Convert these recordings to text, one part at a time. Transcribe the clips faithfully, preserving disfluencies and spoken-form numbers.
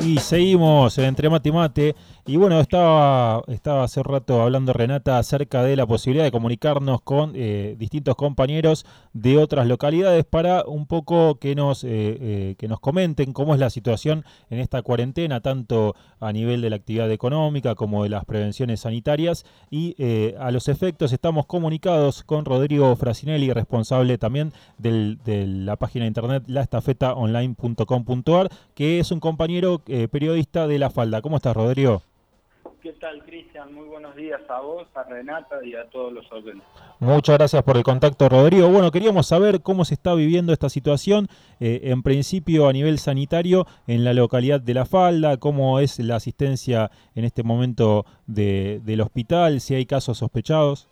Y seguimos en Entre Mate y Mate. Y bueno, estaba, estaba hace rato hablando Renata acerca de la posibilidad de comunicarnos con eh, distintos compañeros de otras localidades para un poco que nos, eh, eh, que nos comenten cómo es la situación en esta cuarentena, tanto a nivel de la actividad económica como de las prevenciones sanitarias. Y eh, a los efectos estamos comunicados con Rodrigo Frasinelli, responsable también del, de la página de internet la estafeta online punto com punto ar, que es un compañero eh, periodista de La Falda. ¿Cómo estás, Rodrigo? ¿Qué tal, Cristian? Muy buenos días a vos, a Renata y a todos los oyentes. Muchas gracias por el contacto, Rodrigo. Bueno, queríamos saber cómo se está viviendo esta situación, eh, en principio a nivel sanitario, en la localidad de La Falda, cómo es la asistencia en este momento de, del hospital, si hay casos sospechados.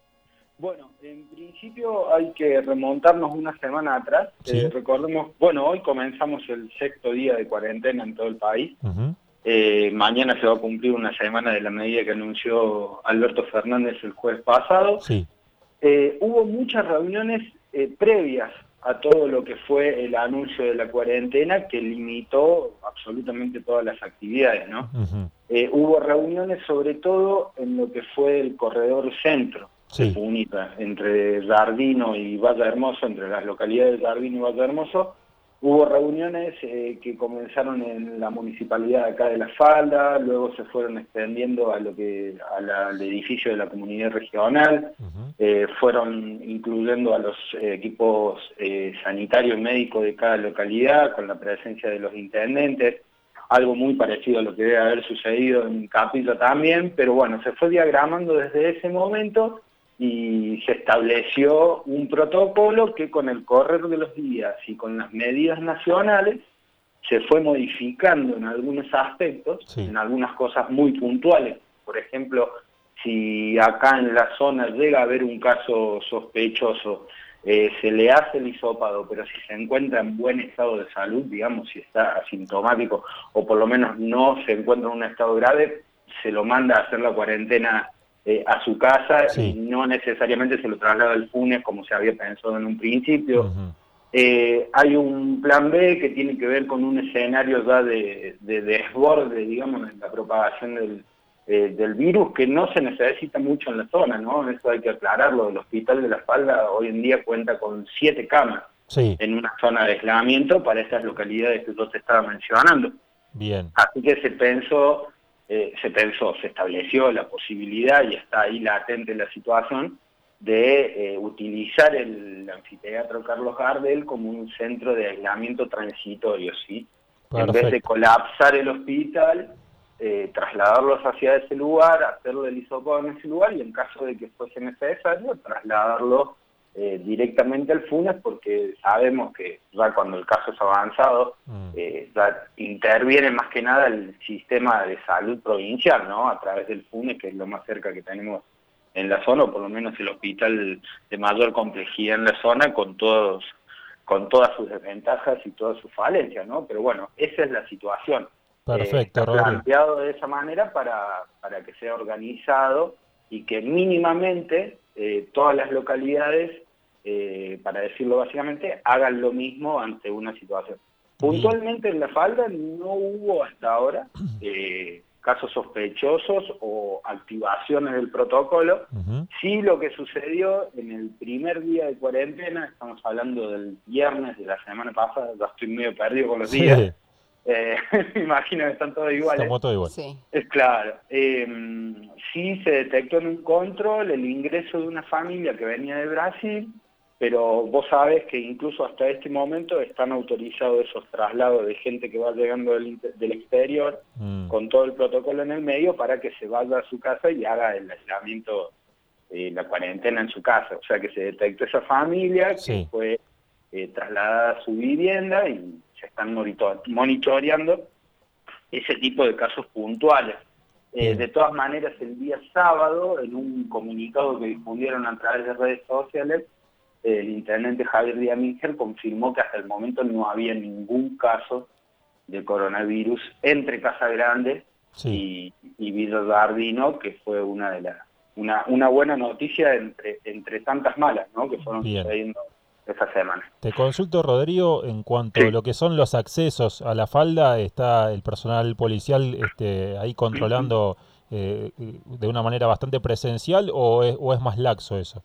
Bueno, en principio hay que remontarnos una semana atrás. Sí. Eh, recordemos, bueno, hoy comenzamos el sexto día de cuarentena en todo el país. Uh-huh. Eh, mañana se va a cumplir una semana de la medida que anunció Alberto Fernández el jueves pasado. Sí. Eh, hubo muchas reuniones eh, previas a todo lo que fue el anuncio de la cuarentena que limitó absolutamente todas las actividades, ¿no? Uh-huh. Eh, hubo reuniones sobre todo en lo que fue el corredor centro Sí. de Punita, entre Jardino y Valle Hermoso, entre las localidades de Jardino y Valle Hermoso. Hubo reuniones eh, que comenzaron en la municipalidad de acá de La Falda, luego se fueron extendiendo a lo que a la, al edificio de la comunidad regional, Uh-huh. eh, fueron incluyendo a los eh, equipos eh, sanitarios y médicos de cada localidad, con la presencia de los intendentes, algo muy parecido a lo que debe haber sucedido en Capilla también, pero bueno, se fue diagramando desde ese momento y se estableció un protocolo que con el correr de los días y con las medidas nacionales se fue modificando en algunos aspectos, Sí. en algunas cosas muy puntuales. Por ejemplo, si acá en la zona llega a haber un caso sospechoso, eh, se le hace el hisopado, pero si se encuentra en buen estado de salud, digamos, si está asintomático o por lo menos no se encuentra en un estado grave, se lo manda a hacer la cuarentena Eh, a su casa. Sí. Y no necesariamente se lo traslada al Funes como se había pensado en un principio. Uh-huh. Eh, hay un plan B que tiene que ver con un escenario ya de, de desborde, digamos, en la propagación del, eh, del virus, que no se necesita mucho en la zona, ¿no? Eso hay que aclararlo. El Hospital de La Falda hoy en día cuenta con siete camas Sí. en una zona de aislamiento para estas localidades que yo te estaba mencionando. Bien. Así que se pensó... Eh, se pensó, se estableció la posibilidad, y está ahí latente la situación, de eh, utilizar el anfiteatro Carlos Gardel como un centro de aislamiento transitorio, ¿sí? Perfecto. En vez de colapsar el hospital, eh, trasladarlos hacia ese lugar, hacerle el hisopado en ese lugar, y en caso de que fuese necesario, trasladarlo eh, directamente al Funes, porque sabemos que ya cuando el caso es avanzado, Mm. eh, ya interviene más que nada el sistema de salud provincial, ¿no? A través del Funes, que es lo más cerca que tenemos en la zona, o por lo menos el hospital de mayor complejidad en la zona, con todos, con todas sus desventajas y todas sus falencias, ¿no? Pero bueno, esa es la situación. Perfecto, Eh, está Rodrigo. planteado de esa manera para, para que sea organizado y que mínimamente eh, todas las localidades, eh, para decirlo básicamente, hagan lo mismo ante una situación. Puntualmente en La Falda no hubo hasta ahora eh, casos sospechosos o activaciones del protocolo. Uh-huh. Sí. Sí, lo que sucedió en el primer día de cuarentena, estamos hablando del viernes de la semana pasada, ya estoy medio perdido con los Sí. días, eh, me imagino que están todos iguales. Estamos todos igual. Sí. Es claro. Eh, sí se detectó en un control el ingreso de una familia que venía de Brasil, pero vos sabés que incluso hasta este momento están autorizados esos traslados de gente que va llegando del, del exterior, mm. con todo el protocolo en el medio, para que se vaya a su casa y haga el aislamiento, eh, la cuarentena en su casa. O sea que se detectó esa familia que sí. fue eh, trasladada a su vivienda y se están monitor monitoreando ese tipo de casos puntuales. Eh, de todas maneras, el día sábado, en un comunicado que difundieron a través de redes sociales, el intendente Javier Díaz Minger confirmó que hasta el momento no había ningún caso de coronavirus entre Casa Grande sí. y, y Villa Jardino, que fue una de las una, una buena noticia entre, entre tantas malas, ¿no? Que fueron Bien. sucediendo esta semana. Te consulto, Rodrigo, en cuanto a Sí. lo que son los accesos a la falda, ¿está el personal policial este, ahí controlando eh, de una manera bastante presencial o es, o es más laxo eso?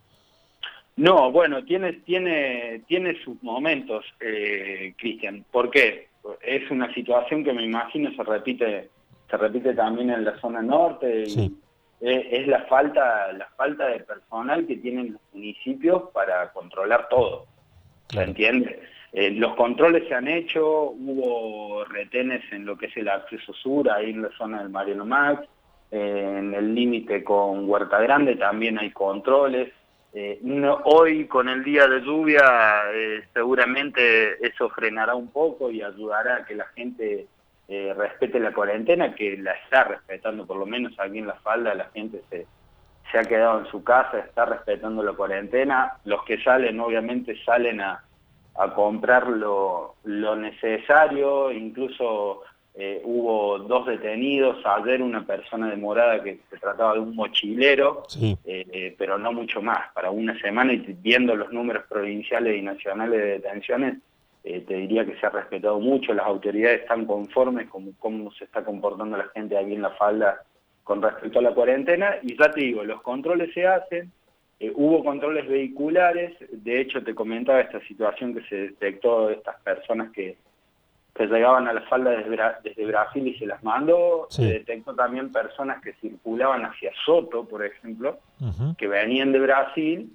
No, bueno, tiene, tiene, tiene sus momentos, eh, Cristian. ¿Por qué? Es una situación que me imagino se repite, se repite también en la zona norte Sí, y es, es la falta, la falta de personal que tienen los municipios para controlar todo. ¿Se claro. entiende? Eh, los controles se han hecho, hubo retenes en lo que es el acceso sur, ahí en la zona del Mariano Max, eh, en el límite con Huerta Grande también hay controles. Eh, no, hoy con el día de lluvia eh, seguramente eso frenará un poco y ayudará a que la gente eh, respete la cuarentena, que la está respetando, por lo menos aquí en La Falda la gente se, se ha quedado en su casa, está respetando la cuarentena. Los que salen obviamente salen a, a comprar lo, lo necesario, incluso eh, hubo dos detenidos, ayer una persona demorada que se trataba de un mochilero, Sí, eh, eh, pero no mucho más, para una semana, y viendo los números provinciales y nacionales de detenciones, eh, te diría que se ha respetado mucho, las autoridades están conformes con cómo se está comportando la gente aquí en La Falda con respecto a la cuarentena, y ya te digo, los controles se hacen, eh, hubo controles vehiculares, de hecho te comentaba esta situación que se detectó de estas personas que, que llegaban a La Falda desde, Bra desde Brasil y se las mandó, se sí. detectó también personas que circulaban hacia Soto, por ejemplo, Ujú. que venían de Brasil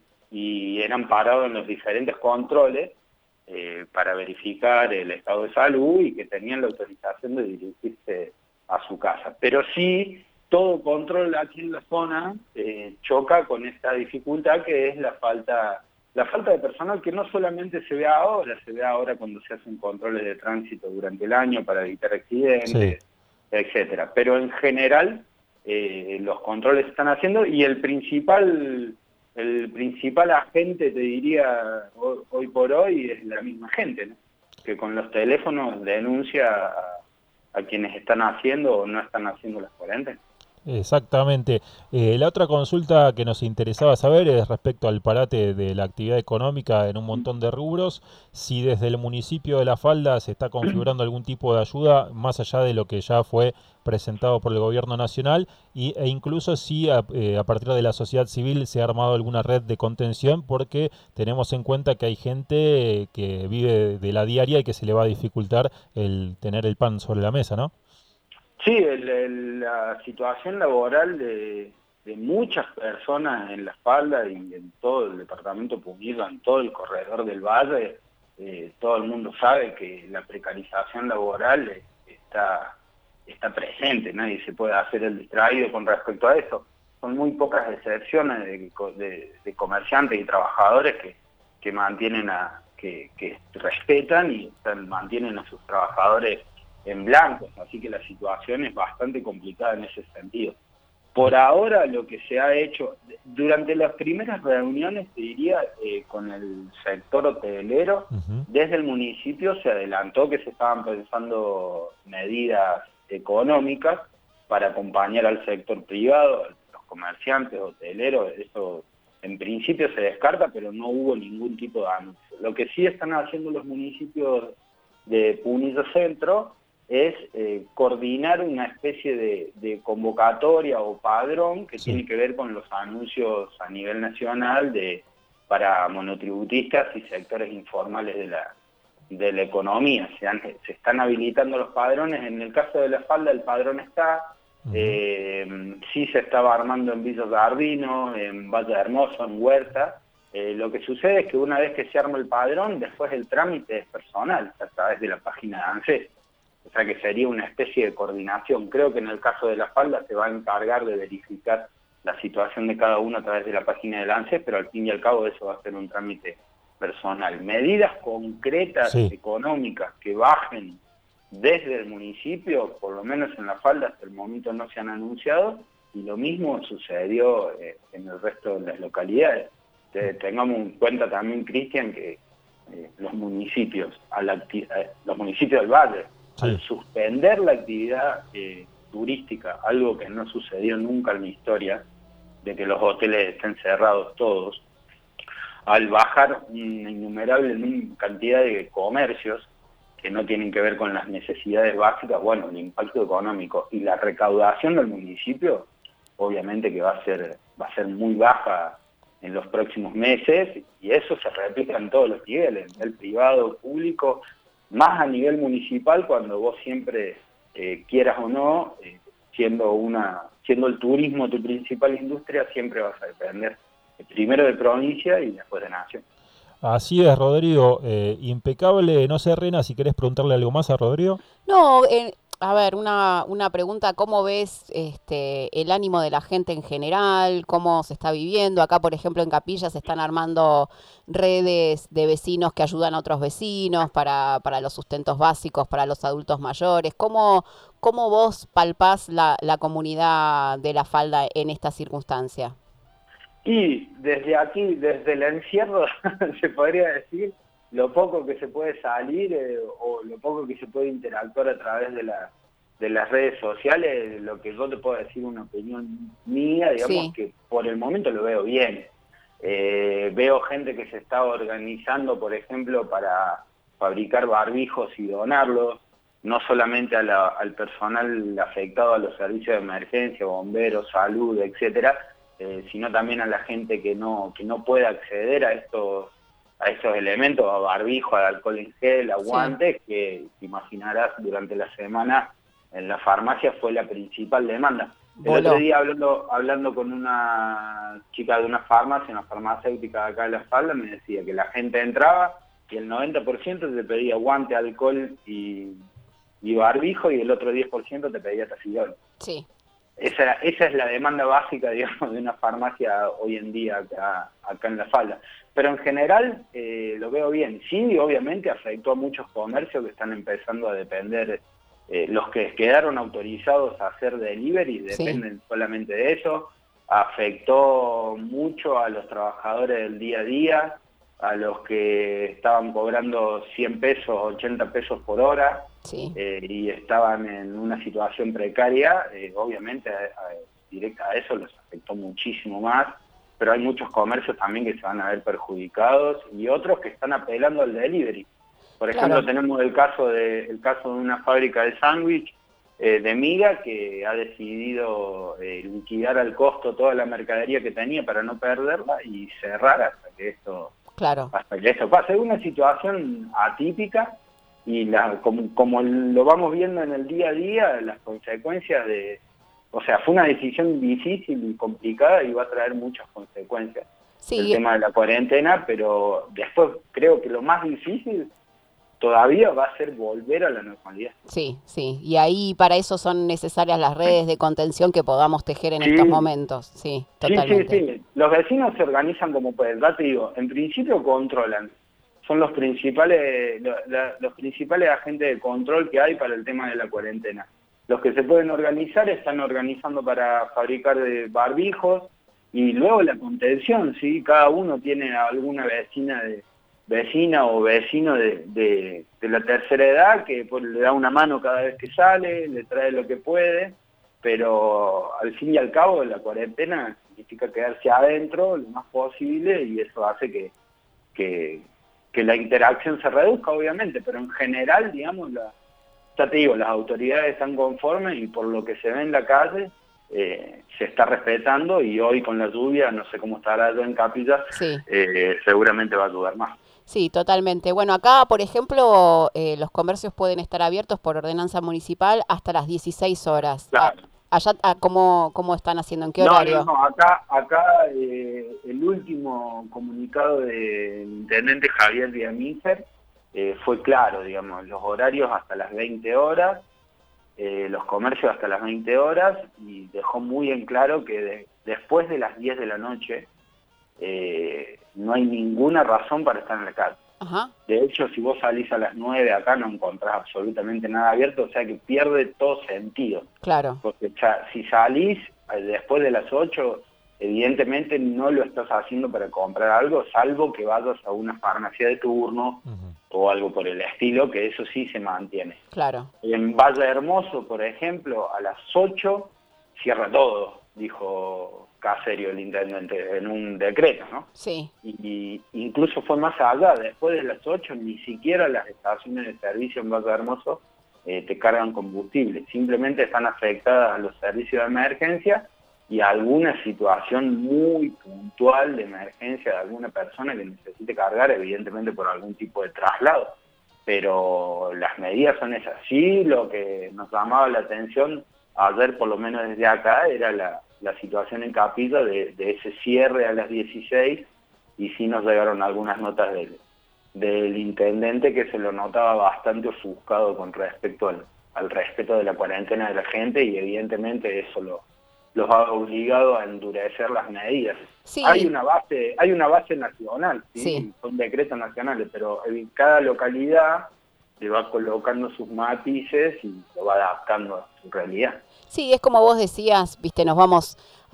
y eran parados en los diferentes controles eh, para verificar el estado de salud y que tenían la autorización de dirigirse a su casa. Pero sí, todo control aquí en la zona eh, choca con esta dificultad que es la falta, la falta de personal, que no solamente se ve ahora, se ve ahora cuando se hacen controles de tránsito durante el año para evitar Sí. accidentes, etcétera. Pero en general eh, los controles se están haciendo y el principal el principal agente, te diría, hoy, hoy por hoy es la misma gente, ¿no? Que con los teléfonos denuncia a, a quienes están haciendo o no están haciendo las cuarentenas. Exactamente. Eh, la otra consulta que nos interesaba saber es respecto al parate de la actividad económica en un montón de rubros, si desde el municipio de La Falda se está configurando algún tipo de ayuda más allá de lo que ya fue presentado por el gobierno nacional y, e incluso si a, eh, a partir de la sociedad civil se ha armado alguna red de contención porque tenemos en cuenta que hay gente que vive de la diaria y que se le va a dificultar el tener el pan sobre la mesa, ¿no? Sí, el, el, la situación laboral de, de muchas personas en La Falda y en todo el departamento Puquio, en todo el corredor del valle, eh, todo el mundo sabe que la precarización laboral eh, está, está presente, nadie se puede hacer el distraído con respecto a eso. Son muy pocas excepciones de, de, de comerciantes y trabajadores que, que mantienen a, que, que respetan y mantienen a sus trabajadores en blancos, así que la situación es bastante complicada en ese sentido. Por ahora lo que se ha hecho, durante las primeras reuniones, te diría, eh, con el sector hotelero, Ujú. desde el municipio se adelantó que se estaban pensando medidas económicas para acompañar al sector privado, los comerciantes, hoteleros, eso en principio se descarta, pero no hubo ningún tipo de anuncio. Lo que sí están haciendo los municipios de Punilla Centro es eh, coordinar una especie de, de convocatoria o padrón que Sí. tiene que ver con los anuncios a nivel nacional de para monotributistas y sectores informales de la, de la economía. Se, han, se están habilitando los padrones. En el caso de La Falda el padrón está, Ujú. eh, sí se estaba armando en Villa Gardino, en Valle Hermoso, en Huerta. Eh, lo que sucede es que una vez que se arma el padrón, después el trámite es personal, a través de la página de ANSES. O sea que sería una especie de coordinación. Creo que en el caso de La Falda se va a encargar de verificar la situación de cada uno a través de la página del ANSES, pero al fin y al cabo eso va a ser un trámite personal. Medidas concretas, Sí. económicas, que bajen desde el municipio, por lo menos en La Falda hasta el momento no se han anunciado, y lo mismo sucedió eh, en el resto de las localidades. Te, tengamos en cuenta también, Cristian, que eh, los municipios, a la, eh, los municipios del Valle, al Sí. suspender la actividad eh, turística, algo que no sucedió nunca en la historia, de que los hoteles estén cerrados todos, al bajar una innumerable cantidad de comercios que no tienen que ver con las necesidades básicas, bueno, el impacto económico y la recaudación del municipio, obviamente que va a ser, va a ser muy baja en los próximos meses, y eso se replica en todos los niveles, el privado, público, más a nivel municipal, cuando vos siempre, eh, quieras o no, eh, siendo una siendo el turismo tu principal industria, siempre vas a depender eh, primero de provincia y después de nación. Así es, Rodrigo. Eh, impecable. No sé, Rena, si querés preguntarle algo más a Rodrigo. No, eh, a ver, una, una pregunta, ¿cómo ves este, el ánimo de la gente en general? ¿Cómo se está viviendo? Acá, por ejemplo, en Capilla se están armando redes de vecinos que ayudan a otros vecinos para, para los sustentos básicos, para los adultos mayores. ¿Cómo, cómo vos palpás la, la comunidad de La Falda en esta circunstancia? Y desde aquí, desde el encierro, se podría decir, lo poco que se puede salir eh, o lo poco que se puede interactuar a través de, la, de las redes sociales, lo que yo te puedo decir, una opinión mía, digamos, sí, que por el momento lo veo bien. Eh, veo gente que se está organizando, por ejemplo, para fabricar barbijos y donarlos, no solamente a la, al personal afectado a los servicios de emergencia, bomberos, salud, etcétera, eh, sino también a la gente que no, que no puede acceder a estos a esos elementos, a barbijo, a alcohol en gel, a guantes, sí, que te imaginarás durante la semana en la farmacia fue la principal demanda. El Voló. Otro día hablando hablando con una chica de una farmacia, una farmacéutica de acá de La Falda, me decía que la gente entraba y el noventa por ciento te pedía guante, alcohol y, y barbijo, y el otro diez por ciento te pedía tafidol. Sí. Esa, esa es la demanda básica, digamos, de una farmacia hoy en día acá, acá en La Falda. Pero en general eh, lo veo bien. Sí, obviamente afectó a muchos comercios que están empezando a depender, eh, los que quedaron autorizados a hacer delivery dependen sí. solamente de eso. Afectó mucho a los trabajadores del día a día, a los que estaban cobrando cien pesos, ochenta pesos por hora. Sí. Eh, y estaban en una situación precaria, eh, obviamente a, a, directa a eso los afectó muchísimo más, pero hay muchos comercios también que se van a ver perjudicados y otros que están apelando al delivery. Por ejemplo, claro, tenemos el caso de el caso de una fábrica de sándwich eh, de miga que ha decidido eh, liquidar al costo toda la mercadería que tenía para no perderla y cerrar hasta que esto, claro, hasta que esto pase. Es una situación atípica. Y la, como, como lo vamos viendo en el día a día, las consecuencias de... O sea, fue una decisión difícil y complicada y va a traer muchas consecuencias. Sí. El tema de la cuarentena, pero después creo que lo más difícil todavía va a ser volver a la normalidad. Sí, sí. Y ahí para eso son necesarias las redes de contención que podamos tejer en sí. estos momentos. Sí, totalmente. Sí, sí, sí. Los vecinos se organizan como pueden. Ya te digo, en principio controlan. Son los principales los, los principales agentes de control que hay para el tema de la cuarentena. Los que se pueden organizar están organizando para fabricar barbijos y luego la contención, ¿sí? Cada uno tiene alguna vecina de vecina o vecino de, de, de la tercera edad que pues, le da una mano cada vez que sale, le trae lo que puede, pero al fin y al cabo la cuarentena significa quedarse adentro lo más posible y eso hace que... que que la interacción se reduzca, obviamente, pero en general, digamos, la, ya te digo, las autoridades están conformes y por lo que se ve en la calle, eh, se está respetando y hoy con la lluvia, no sé cómo estará yo en Capilla, sí. eh, seguramente va a ayudar más. Sí, totalmente. Bueno, acá, por ejemplo, eh, los comercios pueden estar abiertos por ordenanza municipal hasta las dieciséis horas. Claro. Allá, ¿cómo, cómo están haciendo? ¿En qué horario? No, no, no. Acá, acá eh, el último comunicado del intendente Javier Diamícer eh, fue claro, digamos, los horarios hasta las veinte horas, eh, los comercios hasta las veinte horas, y dejó muy en claro que de, después de las diez de la noche eh, no hay ninguna razón para estar en la calle. Ajá. De hecho, si vos salís a las nueve acá no encontrás absolutamente nada abierto, o sea que pierde todo sentido. Claro. Porque ya, si salís después de las ocho, evidentemente no lo estás haciendo para comprar algo, salvo que vayas a una farmacia de turno uh-huh. o algo por el estilo, que eso sí se mantiene. Claro. En Valle Hermoso, por ejemplo, a las ocho cierra todo, dijo Caserio, el intendente, en un decreto, ¿no? Sí. Y, y incluso fue más allá, después de las ocho, ni siquiera las estaciones de servicio en Valle Hermoso eh, te cargan combustible, simplemente están afectadas a los servicios de emergencia y a alguna situación muy puntual de emergencia de alguna persona que necesite cargar, evidentemente por algún tipo de traslado. Pero las medidas son esas. Sí, lo que nos llamaba la atención ayer, por lo menos desde acá, era la, la situación en Capilla de, de ese cierre a las dieciséis, y sí nos llegaron algunas notas del, del intendente que se lo notaba bastante ofuscado con respecto al, al respeto de la cuarentena de la gente, y evidentemente eso lo, los ha obligado a endurecer las medidas. Sí. Hay una base, hay una base nacional, ¿sí? Sí. Son decretos nacionales, pero en cada localidad le va colocando sus matices y lo va adaptando a su realidad. Sí, es como vos decías, viste, nos vamos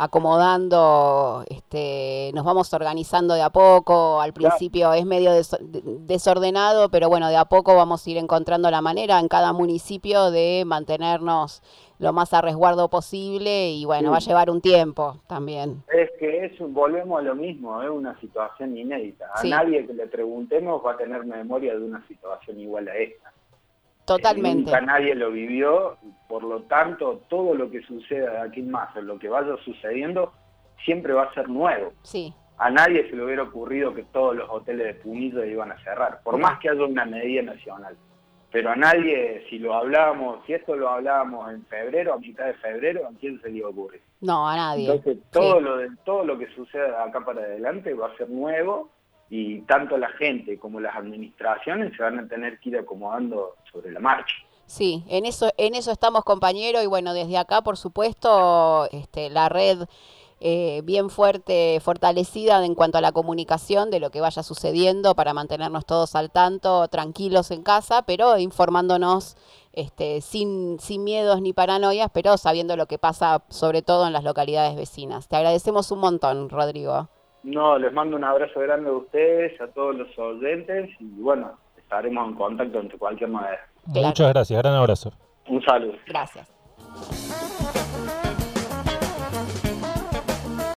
acomodando, este, nos vamos organizando de a poco. Al principio es medio des desordenado, pero bueno, de a poco vamos a ir encontrando la manera en cada municipio de mantenernos lo más a resguardo posible, y bueno, sí, va a llevar un tiempo también. Es que es, volvemos a lo mismo, es una situación inédita. A sí. nadie que le preguntemos va a tener memoria de una situación igual a esta. Totalmente. Nunca nadie lo vivió, por lo tanto, todo lo que suceda de aquí en más, o lo que vaya sucediendo, siempre va a ser nuevo. Sí. A nadie se le hubiera ocurrido que todos los hoteles de Punilla iban a cerrar, por más que haya una medida nacional. Pero a nadie, si lo hablábamos, si esto lo hablábamos en febrero, a mitad de febrero, ¿a quién se le iba a ocurrir? No, a nadie. Entonces, todo, sí. lo de, todo lo que suceda de acá para adelante va a ser nuevo, y tanto la gente como las administraciones se van a tener que ir acomodando sobre la marcha. Sí, en eso, en eso estamos, compañero, y bueno, desde acá, por supuesto, este, la red eh, bien fuerte, fortalecida en cuanto a la comunicación de lo que vaya sucediendo, para mantenernos todos al tanto, tranquilos en casa, pero informándonos este, sin, sin miedos ni paranoias, pero sabiendo lo que pasa, sobre todo en las localidades vecinas. Te agradecemos un montón, Rodrigo. No, les mando un abrazo grande a ustedes, a todos los oyentes, y bueno, estaremos en contacto en cualquier manera. Claro. Muchas gracias, gran abrazo. Un saludo. Gracias.